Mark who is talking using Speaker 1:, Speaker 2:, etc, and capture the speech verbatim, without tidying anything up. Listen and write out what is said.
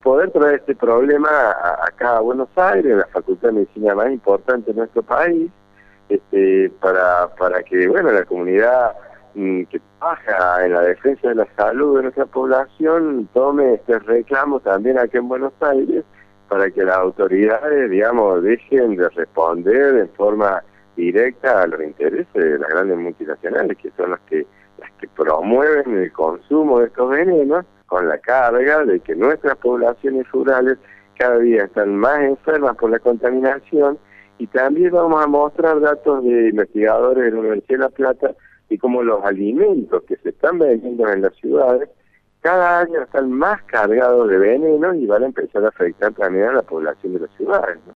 Speaker 1: poder traer este problema a, acá a Buenos Aires, la Facultad de Medicina más importante de nuestro país, este, para, para que, bueno, la comunidad mmm, que trabaja en la defensa de la salud de nuestra población tome este reclamo también aquí en Buenos Aires, para que las autoridades, digamos, dejen de responder en forma directa a los intereses de las grandes multinacionales, que son las que, las que promueven el consumo de estos venenos, con la carga de que nuestras poblaciones rurales cada día están más enfermas por la contaminación. Y también vamos a mostrar datos de investigadores de la Universidad de La Plata y cómo los alimentos que se están vendiendo en las ciudades cada año están más cargados de veneno y van a empezar a afectar también a la población de las ciudades, ¿no?